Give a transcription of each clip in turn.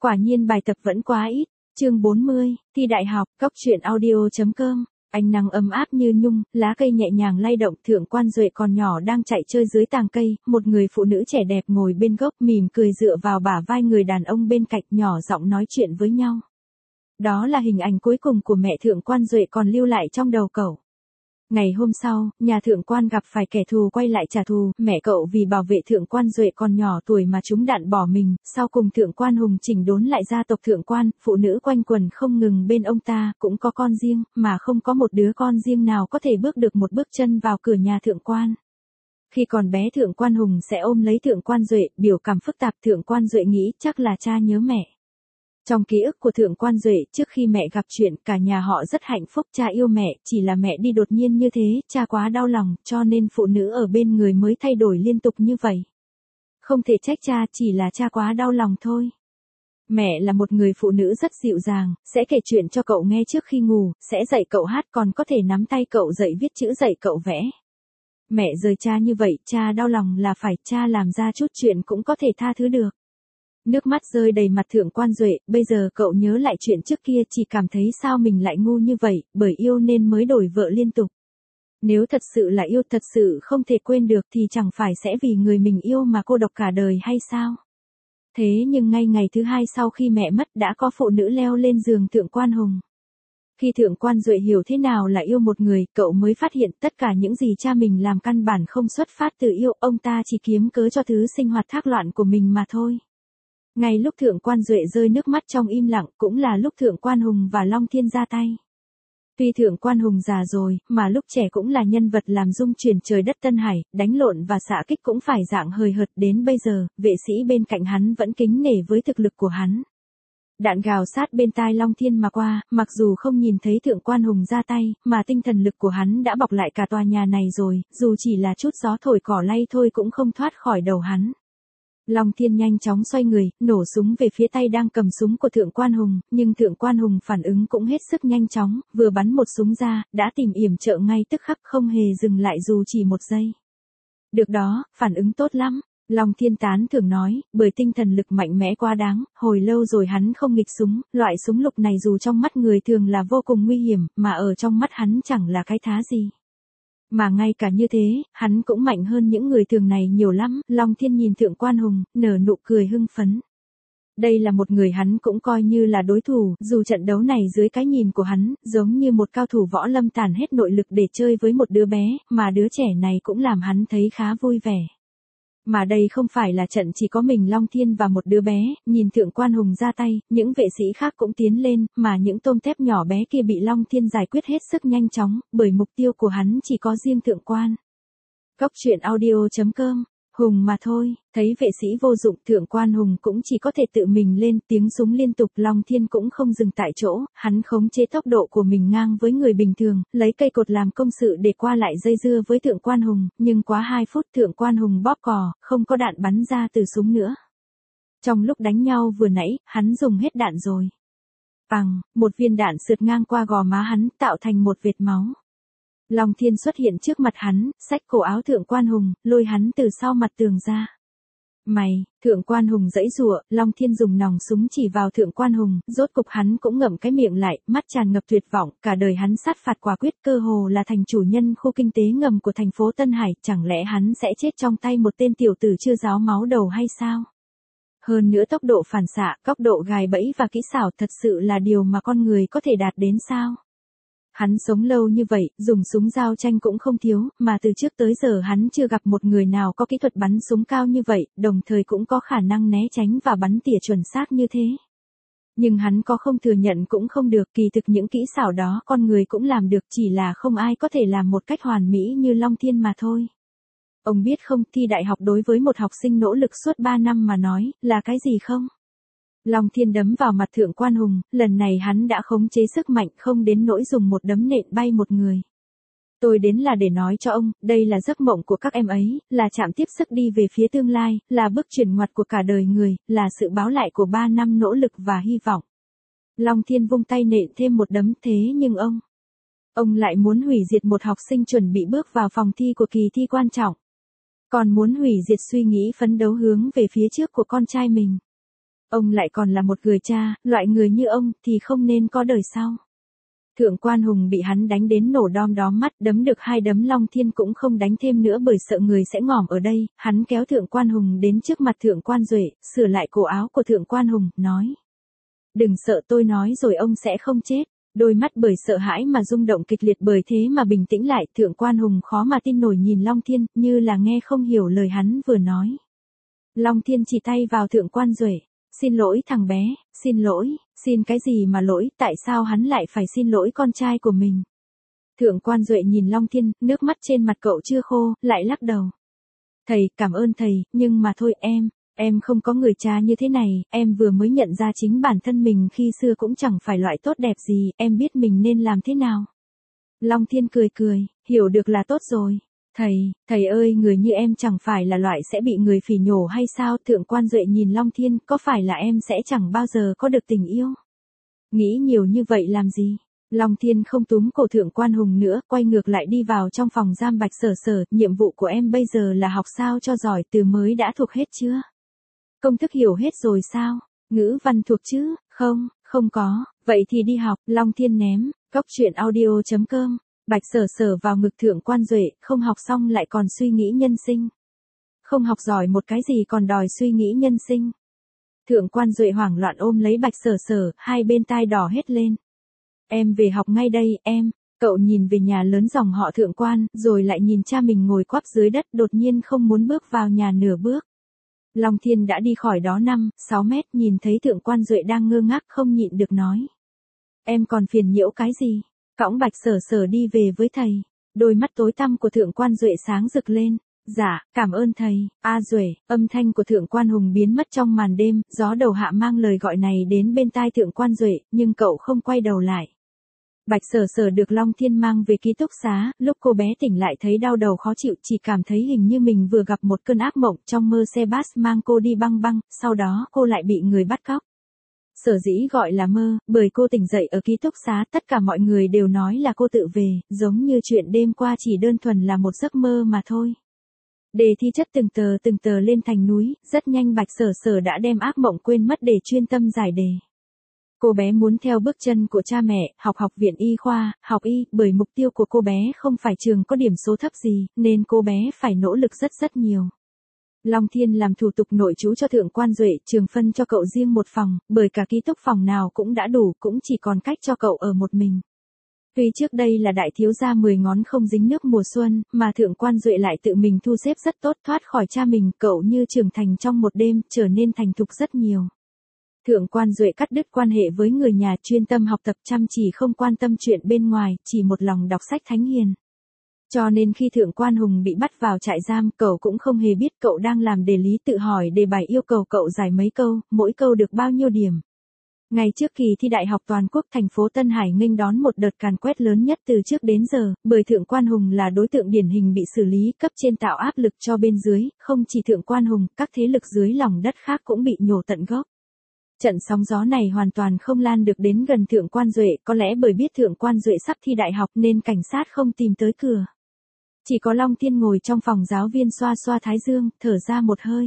Quả nhiên bài tập vẫn quá ít. Chương 40, thi đại học, Cốc truyện audio.com. Ánh nắng ấm áp như nhung, lá cây nhẹ nhàng lay động, Thượng Quan Duệ còn nhỏ đang chạy chơi dưới tàng cây, một người phụ nữ trẻ đẹp ngồi bên gốc mỉm cười dựa vào bả vai người đàn ông bên cạnh nhỏ giọng nói chuyện với nhau. Đó là hình ảnh cuối cùng của mẹ Thượng Quan Duệ còn lưu lại trong đầu cậu. Ngày hôm sau, nhà Thượng Quan gặp phải kẻ thù quay lại trả thù, mẹ cậu vì bảo vệ Thượng Quan Duệ còn nhỏ tuổi mà trúng đạn bỏ mình, sau cùng Thượng Quan Hùng chỉnh đốn lại gia tộc Thượng Quan, phụ nữ quanh quần không ngừng bên ông ta, cũng có con riêng, mà không có một đứa con riêng nào có thể bước được một bước chân vào cửa nhà Thượng Quan. Khi còn bé Thượng Quan Hùng sẽ ôm lấy Thượng Quan Duệ, biểu cảm phức tạp. Thượng Quan Duệ nghĩ chắc là cha nhớ mẹ. Trong ký ức của Thượng Quan Duệ, trước khi mẹ gặp chuyện, cả nhà họ rất hạnh phúc, cha yêu mẹ, chỉ là mẹ đi đột nhiên như thế, cha quá đau lòng, cho nên phụ nữ ở bên người mới thay đổi liên tục như vậy. Không thể trách cha, chỉ là cha quá đau lòng thôi. Mẹ là một người phụ nữ rất dịu dàng, sẽ kể chuyện cho cậu nghe trước khi ngủ, sẽ dạy cậu hát, còn có thể nắm tay cậu dạy viết chữ, dạy cậu vẽ. Mẹ rời cha như vậy, cha đau lòng là phải, cha làm ra chút chuyện cũng có thể tha thứ được. Nước mắt rơi đầy mặt Thượng Quan Duệ, bây giờ cậu nhớ lại chuyện trước kia chỉ cảm thấy sao mình lại ngu như vậy, bởi yêu nên mới đổi vợ liên tục. Nếu thật sự là yêu, thật sự không thể quên được thì chẳng phải sẽ vì người mình yêu mà cô độc cả đời hay sao? Thế nhưng ngay ngày thứ hai sau khi mẹ mất đã có phụ nữ leo lên giường Thượng Quan Hùng. Khi Thượng Quan Duệ hiểu thế nào là yêu một người, cậu mới phát hiện tất cả những gì cha mình làm căn bản không xuất phát từ yêu, ông ta chỉ kiếm cớ cho thứ sinh hoạt thác loạn của mình mà thôi. Ngay lúc Thượng Quan Duệ rơi nước mắt trong im lặng, cũng là lúc Thượng Quan Hùng và Long Thiên ra tay. Tuy Thượng Quan Hùng già rồi, mà lúc trẻ cũng là nhân vật làm rung chuyển trời đất Tân Hải, đánh lộn và xạ kích cũng phải dạng hời hợt, đến bây giờ, vệ sĩ bên cạnh hắn vẫn kính nể với thực lực của hắn. Đạn gào sát bên tai Long Thiên mà qua, mặc dù không nhìn thấy Thượng Quan Hùng ra tay, mà tinh thần lực của hắn đã bọc lại cả tòa nhà này rồi, dù chỉ là chút gió thổi cỏ lay thôi cũng không thoát khỏi đầu hắn. Long Thiên nhanh chóng xoay người, nổ súng về phía tay đang cầm súng của Thượng Quan Hùng, nhưng Thượng Quan Hùng phản ứng cũng hết sức nhanh chóng, vừa bắn một súng ra, đã tìm yểm trợ ngay tức khắc, không hề dừng lại dù chỉ một giây. Được đó, phản ứng tốt lắm, Long Thiên tán thưởng nói, bởi tinh thần lực mạnh mẽ quá đáng, hồi lâu rồi hắn không nghịch súng, loại súng lục này dù trong mắt người thường là vô cùng nguy hiểm, mà ở trong mắt hắn chẳng là cái thá gì. Mà ngay cả như thế, hắn cũng mạnh hơn những người thường này nhiều lắm. Long Thiên nhìn Thượng Quan Hùng, nở nụ cười hưng phấn. Đây là một người hắn cũng coi như là đối thủ, dù trận đấu này dưới cái nhìn của hắn, giống như một cao thủ võ lâm tàn hết nội lực để chơi với một đứa bé, mà đứa trẻ này cũng làm hắn thấy khá vui vẻ. Mà đây không phải là trận chỉ có mình Long Thiên và một đứa bé, nhìn Thượng Quan Hùng ra tay, những vệ sĩ khác cũng tiến lên, mà những tôm tép nhỏ bé kia bị Long Thiên giải quyết hết sức nhanh chóng, bởi mục tiêu của hắn chỉ có riêng Thượng Quan. Cốc truyện audio.com. Hùng mà thôi, thấy vệ sĩ vô dụng, Thượng Quan Hùng cũng chỉ có thể tự mình lên, tiếng súng liên tục, Long Thiên cũng không dừng tại chỗ, hắn khống chế tốc độ của mình ngang với người bình thường, lấy cây cột làm công sự để qua lại dây dưa với Thượng Quan Hùng, nhưng quá 2 phút Thượng Quan Hùng bóp cò, không có đạn bắn ra từ súng nữa. Trong lúc đánh nhau vừa nãy, hắn dùng hết đạn rồi. Bằng, một viên đạn sượt ngang qua gò má hắn, tạo thành một vệt máu. Long Thiên xuất hiện trước mặt hắn, xách cổ áo Thượng Quan Hùng, lôi hắn từ sau mặt tường ra. Mày, Thượng Quan Hùng giãy giụa, Long Thiên dùng nòng súng chỉ vào Thượng Quan Hùng, rốt cục hắn cũng ngậm cái miệng lại, mắt tràn ngập tuyệt vọng, cả đời hắn sát phạt quả quyết, cơ hồ là thành chủ nhân khu kinh tế ngầm của thành phố Tân Hải, chẳng lẽ hắn sẽ chết trong tay một tên tiểu tử chưa ráo máu đầu hay sao? Hơn nữa tốc độ phản xạ, góc độ gài bẫy và kỹ xảo thật sự là điều mà con người có thể đạt đến sao? Hắn sống lâu như vậy, dùng súng giao tranh cũng không thiếu, mà từ trước tới giờ hắn chưa gặp một người nào có kỹ thuật bắn súng cao như vậy, đồng thời cũng có khả năng né tránh và bắn tỉa chuẩn xác như thế. Nhưng hắn có không thừa nhận cũng không được, kỳ thực những kỹ xảo đó con người cũng làm được, chỉ là không ai có thể làm một cách hoàn mỹ như Long Thiên mà thôi. Ông biết không, thi đại học đối với một học sinh nỗ lực suốt 3 năm mà nói, là cái gì không? Long Thiên đấm vào mặt Thượng Quan Hùng, lần này hắn đã khống chế sức mạnh, không đến nỗi dùng một đấm nện bay một người. Tôi đến là để nói cho ông, đây là giấc mộng của các em ấy, là chạm tiếp sức đi về phía tương lai, là bước chuyển ngoặt của cả đời người, là sự báo lại của 3 năm nỗ lực và hy vọng. Long Thiên vung tay nện thêm một đấm, thế nhưng ông lại muốn hủy diệt một học sinh chuẩn bị bước vào phòng thi của kỳ thi quan trọng. Còn muốn hủy diệt suy nghĩ phấn đấu hướng về phía trước của con trai mình. Ông lại còn là một người cha, loại người như ông thì không nên có đời sau. Thượng quan Hùng bị hắn đánh đến nổ đom đóm mắt, đấm được 2 đấm Long Thiên cũng không đánh thêm nữa bởi sợ người sẽ ngỏm ở đây, hắn kéo thượng quan Hùng đến trước mặt thượng quan Duệ, sửa lại cổ áo của thượng quan Hùng, nói. Đừng sợ, tôi nói rồi ông sẽ không chết. Đôi mắt bởi sợ hãi mà rung động kịch liệt, bởi thế mà bình tĩnh lại, thượng quan Hùng khó mà tin nổi nhìn Long Thiên, như là nghe không hiểu lời hắn vừa nói. Long Thiên chỉ tay vào thượng quan Duệ. Xin lỗi thằng bé, xin lỗi, xin cái gì mà lỗi, tại sao hắn lại phải xin lỗi con trai của mình? Thượng quan Duệ nhìn Long Thiên, nước mắt trên mặt cậu chưa khô, lại lắc đầu. Thầy, cảm ơn thầy, nhưng mà thôi em không có người cha như thế này, em vừa mới nhận ra chính bản thân mình khi xưa cũng chẳng phải loại tốt đẹp gì, em biết mình nên làm thế nào. Long Thiên cười cười, hiểu được là tốt rồi. Thầy ơi, người như em chẳng phải là loại sẽ bị người phỉ nhổ hay sao? Thượng quan Duệ nhìn Long Thiên, có phải là em sẽ chẳng bao giờ có được tình yêu? Nghĩ nhiều như vậy làm gì? Long Thiên không túm cổ thượng quan Hùng nữa, quay ngược lại đi vào trong phòng giam. Bạch Sở Sở, nhiệm vụ của em bây giờ là học sao cho giỏi, từ mới đã thuộc hết chưa? Công thức hiểu hết rồi sao? Ngữ văn thuộc chứ? Không có, vậy thì đi học. Long Thiên ném, goctruyện.audio.com. Bạch Sở Sở vào ngực thượng quan Duệ, không học xong lại còn suy nghĩ nhân sinh. Không học giỏi một cái gì còn đòi suy nghĩ nhân sinh. Thượng quan Duệ hoảng loạn ôm lấy Bạch Sở Sở, hai bên tai đỏ hết lên. Em về học ngay đây, em. Cậu nhìn về nhà lớn dòng họ thượng quan, rồi lại nhìn cha mình ngồi quắp dưới đất, đột nhiên không muốn bước vào nhà nửa bước. Long Thiên đã đi khỏi đó 5-6 mét, nhìn thấy thượng quan Duệ đang ngơ ngác không nhịn được nói. Em còn phiền nhiễu cái gì? Cõng Bạch Sở Sở đi về với thầy. Đôi mắt tối tăm của thượng quan Duệ sáng rực lên. Dạ, cảm ơn thầy. Duệ, âm thanh của thượng quan Hùng biến mất trong màn đêm, gió đầu hạ mang lời gọi này đến bên tai thượng quan Duệ, nhưng cậu không quay đầu lại. Bạch Sở Sở được Long Thiên mang về ký túc xá, lúc cô bé tỉnh lại thấy đau đầu khó chịu, chỉ cảm thấy hình như mình vừa gặp một cơn ác mộng, trong mơ xe bus mang cô đi băng băng, sau đó cô lại bị người bắt cóc. Sở dĩ gọi là mơ, bởi cô tỉnh dậy ở ký túc xá, tất cả mọi người đều nói là cô tự về, giống như chuyện đêm qua chỉ đơn thuần là một giấc mơ mà thôi. Đề thi chất từng tờ lên thành núi, rất nhanh Bạch Sở Sở đã đem ác mộng quên mất để chuyên tâm giải đề. Cô bé muốn theo bước chân của cha mẹ, học viện y khoa, học y, bởi mục tiêu của cô bé không phải trường có điểm số thấp gì, nên cô bé phải nỗ lực rất nhiều. Long Thiên làm thủ tục nội trú cho thượng quan Duệ, trường phân cho cậu riêng một phòng, bởi cả ký túc phòng nào cũng đã đủ, cũng chỉ còn cách cho cậu ở một mình. Tuy trước đây là đại thiếu gia 10 ngón không dính nước mùa xuân, mà thượng quan Duệ lại tự mình thu xếp rất tốt, thoát khỏi cha mình, cậu như trưởng thành trong một đêm, trở nên thành thục rất nhiều. Thượng quan Duệ cắt đứt quan hệ với người nhà, chuyên tâm học tập chăm chỉ, không quan tâm chuyện bên ngoài, chỉ một lòng đọc sách thánh hiền. Cho nên khi thượng quan Hùng bị bắt vào trại giam, cậu cũng không hề biết cậu đang làm đề lý, tự hỏi đề bài yêu cầu cậu giải mấy câu, mỗi câu được bao nhiêu điểm. Ngày trước kỳ thi đại học toàn quốc, thành phố Tân Hải nghênh đón một đợt càn quét lớn nhất từ trước đến giờ, bởi thượng quan Hùng là đối tượng điển hình bị xử lý, cấp trên tạo áp lực cho bên dưới, không chỉ thượng quan Hùng, các thế lực dưới lòng đất khác cũng bị nhổ tận gốc. Trận sóng gió này hoàn toàn không lan được đến gần thượng quan Duệ, có lẽ bởi biết thượng quan Duệ sắp thi đại học nên cảnh sát không tìm tới cửa. Chỉ có Long Thiên ngồi trong phòng giáo viên xoa xoa thái dương, thở ra một hơi.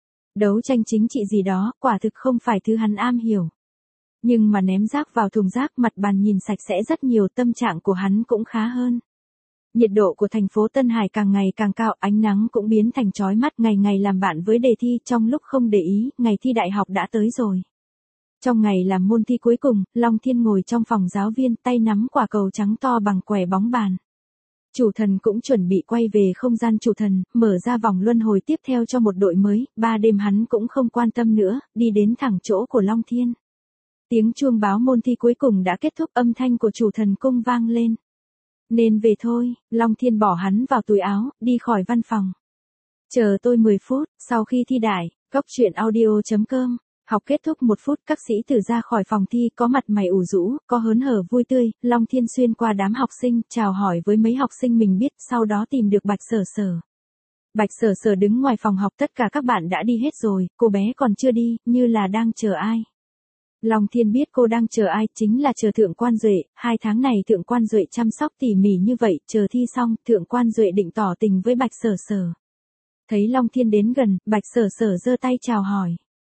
Đấu tranh chính trị gì đó, quả thực không phải thứ hắn am hiểu. Nhưng mà ném rác vào thùng rác, mặt bàn nhìn sạch sẽ rất nhiều, tâm trạng của hắn cũng khá hơn. Nhiệt độ của thành phố Tân Hải càng ngày càng cao, ánh nắng cũng biến thành chói mắt, ngày ngày làm bạn với đề thi, trong lúc không để ý, ngày thi đại học đã tới rồi. Trong ngày làm môn thi cuối cùng, Long Thiên ngồi trong phòng giáo viên, tay nắm quả cầu trắng to bằng quẻ bóng bàn. Chủ thần cũng chuẩn bị quay về không gian chủ thần, mở ra vòng luân hồi tiếp theo cho một đội mới, 3 đêm hắn cũng không quan tâm nữa, đi đến thẳng chỗ của Long Thiên. Tiếng chuông báo môn thi cuối cùng đã kết thúc, âm thanh của chủ thần cung vang lên. Nên về thôi, Long Thiên bỏ hắn vào túi áo, đi khỏi văn phòng. Chờ tôi 10 phút, sau khi thi đại, goctruyện.audio.com. Học kết thúc 1 phút, các sĩ tử ra khỏi phòng thi, có mặt mày ủ rũ, có hớn hở vui tươi, Long Thiên xuyên qua đám học sinh, chào hỏi với mấy học sinh mình biết, sau đó tìm được Bạch Sở Sở. Bạch Sở Sở đứng ngoài phòng học, tất cả các bạn đã đi hết rồi, cô bé còn chưa đi, như là đang chờ ai. Long Thiên biết cô đang chờ ai, chính là chờ thượng quan Duệ, 2 tháng này thượng quan Duệ chăm sóc tỉ mỉ như vậy, chờ thi xong, thượng quan Duệ định tỏ tình với Bạch Sở Sở. Thấy Long Thiên đến gần, Bạch Sở Sở giơ tay chào hỏi.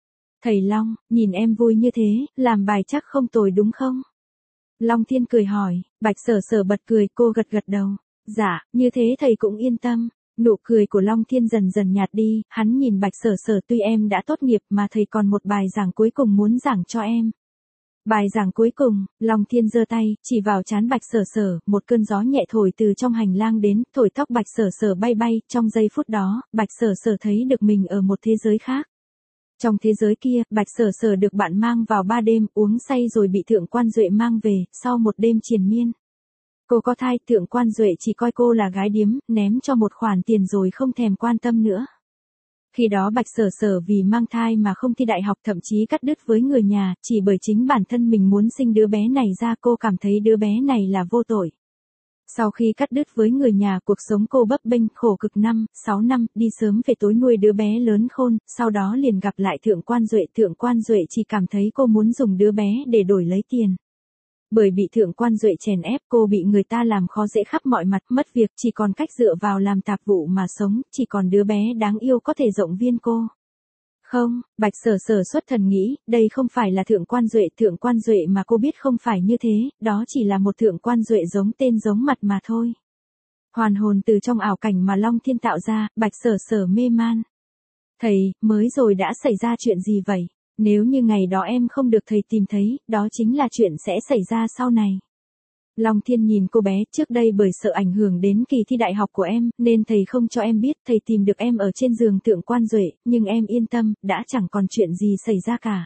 Thầy Long, nhìn em vui như thế, làm bài chắc không tồi đúng không? Long Thiên cười hỏi, Bạch Sở Sở bật cười, cô gật gật đầu. Dạ, như thế thầy cũng yên tâm. Nụ cười của Long Thiên dần dần nhạt đi, hắn nhìn Bạch Sở Sở, tuy em đã tốt nghiệp mà thầy còn một bài giảng cuối cùng muốn giảng cho em. Bài giảng cuối cùng, Long Thiên giơ tay, chỉ vào trán Bạch Sở Sở, một cơn gió nhẹ thổi từ trong hành lang đến, thổi tóc Bạch Sở Sở bay bay, trong giây phút đó, Bạch Sở Sở thấy được mình ở một thế giới khác. Trong thế giới kia, Bạch Sở Sở được bạn mang vào 3 đêm, uống say rồi bị Thượng Quan Duệ mang về, sau một đêm triền miên. Cô có thai, Thượng Quan Duệ chỉ coi cô là gái điếm, ném cho một khoản tiền rồi không thèm quan tâm nữa. Khi đó Bạch Sở Sở vì mang thai mà không thi đại học, thậm chí cắt đứt với người nhà, chỉ bởi chính bản thân mình muốn sinh đứa bé này ra, cô cảm thấy đứa bé này là vô tội. Sau khi cắt đứt với người nhà, cuộc sống cô bấp bênh, khổ cực 6 năm, đi sớm về tối nuôi đứa bé lớn khôn, sau đó liền gặp lại Thượng Quan Duệ. Thượng Quan Duệ chỉ cảm thấy cô muốn dùng đứa bé để đổi lấy tiền. Bởi bị Thượng Quan Duệ chèn ép, cô bị người ta làm khó dễ khắp mọi mặt, mất việc, chỉ còn cách dựa vào làm tạp vụ mà sống, chỉ còn đứa bé đáng yêu có thể động viên cô. Không, Bạch Sở Sở xuất thần nghĩ, đây không phải là Thượng Quan Duệ mà cô biết không phải như thế, đó chỉ là một Thượng Quan Duệ giống tên giống mặt mà thôi. Hoàn hồn từ trong ảo cảnh mà Long Thiên tạo ra, Bạch Sở Sở mê man. Thầy, mới rồi đã xảy ra chuyện gì vậy? Nếu như ngày đó em không được thầy tìm thấy, đó chính là chuyện sẽ xảy ra sau này. Long Thiên nhìn cô bé, trước đây bởi sợ ảnh hưởng đến kỳ thi đại học của em, nên thầy không cho em biết, thầy tìm được em ở trên giường Thượng Quan Duệ, nhưng em yên tâm, đã chẳng còn chuyện gì xảy ra cả.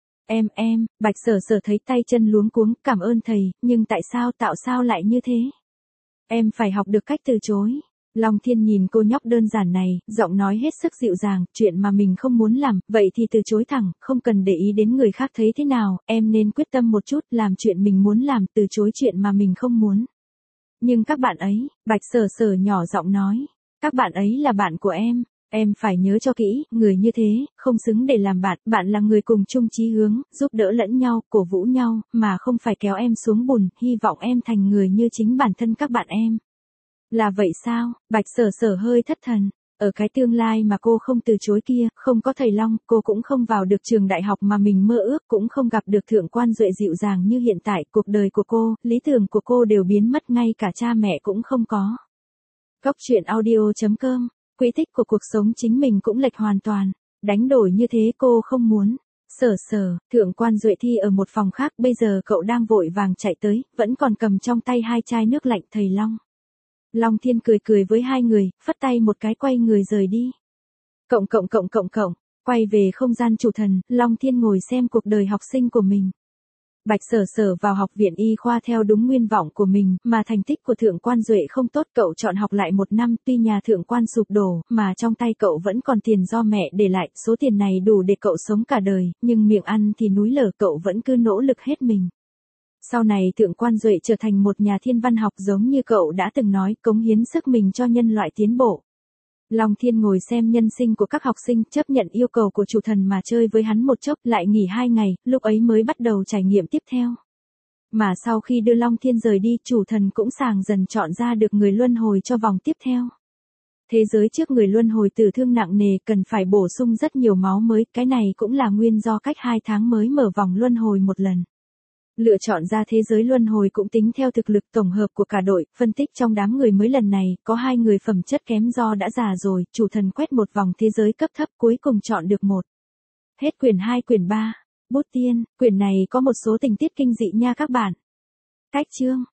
Bạch Sở Sở thấy tay chân luống cuống, cảm ơn thầy, nhưng tại sao lại như thế? Em phải học được cách từ chối. Long Thiên nhìn cô nhóc đơn giản này, giọng nói hết sức dịu dàng, chuyện mà mình không muốn làm, vậy thì từ chối thẳng, không cần để ý đến người khác thấy thế nào, em nên quyết tâm một chút, làm chuyện mình muốn làm, từ chối chuyện mà mình không muốn. Nhưng các bạn ấy, Bạch Sở Sở nhỏ giọng nói, các bạn ấy là bạn của em phải nhớ cho kỹ, người như thế, không xứng để làm bạn, bạn là người cùng chung chí hướng, giúp đỡ lẫn nhau, cổ vũ nhau, mà không phải kéo em xuống bùn, hy vọng em thành người như chính bản thân các bạn em. Là vậy sao? Bạch Sở Sở hơi thất thần. Ở cái tương lai mà cô không từ chối kia, không có thầy Long, cô cũng không vào được trường đại học mà mình mơ ước, cũng không gặp được Thượng Quan Duệ dịu dàng như hiện tại, cuộc đời của cô, lý tưởng của cô đều biến mất, ngay cả cha mẹ cũng không có. Góc truyện audio.com, quỹ tích của cuộc sống chính mình cũng lệch hoàn toàn, đánh đổi như thế cô không muốn. Sở Sở, Thượng Quan Duệ thi ở một phòng khác, bây giờ cậu đang vội vàng chạy tới, vẫn còn cầm trong tay 2 chai nước lạnh. Thầy Long. Long Thiên cười với hai người, phất tay một cái quay người rời đi. Cộng, quay về không gian chủ thần, Long Thiên ngồi xem cuộc đời học sinh của mình. Bạch Sở Sở vào học viện y khoa theo đúng nguyện vọng của mình, mà thành tích của Thượng Quan Duệ không tốt, cậu chọn học lại 1 năm, tuy nhà Thượng Quan sụp đổ, mà trong tay cậu vẫn còn tiền do mẹ để lại, số tiền này đủ để cậu sống cả đời, nhưng miệng ăn thì núi lở, cậu vẫn cứ nỗ lực hết mình. Sau này Thượng Quan Duệ trở thành một nhà thiên văn học giống như cậu đã từng nói, cống hiến sức mình cho nhân loại tiến bộ. Long Thiên ngồi xem nhân sinh của các học sinh, chấp nhận yêu cầu của chủ thần mà chơi với hắn một chốc, lại nghỉ 2 ngày, lúc ấy mới bắt đầu trải nghiệm tiếp theo. Mà sau khi đưa Long Thiên rời đi, chủ thần cũng sàng dần chọn ra được người luân hồi cho vòng tiếp theo. Thế giới trước người luân hồi tử thương nặng nề, cần phải bổ sung rất nhiều máu mới, cái này cũng là nguyên do cách 2 tháng mới mở vòng luân hồi một lần. Lựa chọn ra thế giới luân hồi cũng tính theo thực lực tổng hợp của cả đội, phân tích trong đám người mới lần này, có 2 người phẩm chất kém do đã già rồi, chủ thần quét một vòng thế giới cấp thấp cuối cùng chọn được 1. Hết quyển 2 quyển 3. Bút tiên, quyển này có một số tình tiết kinh dị nha các bạn. Cách chương.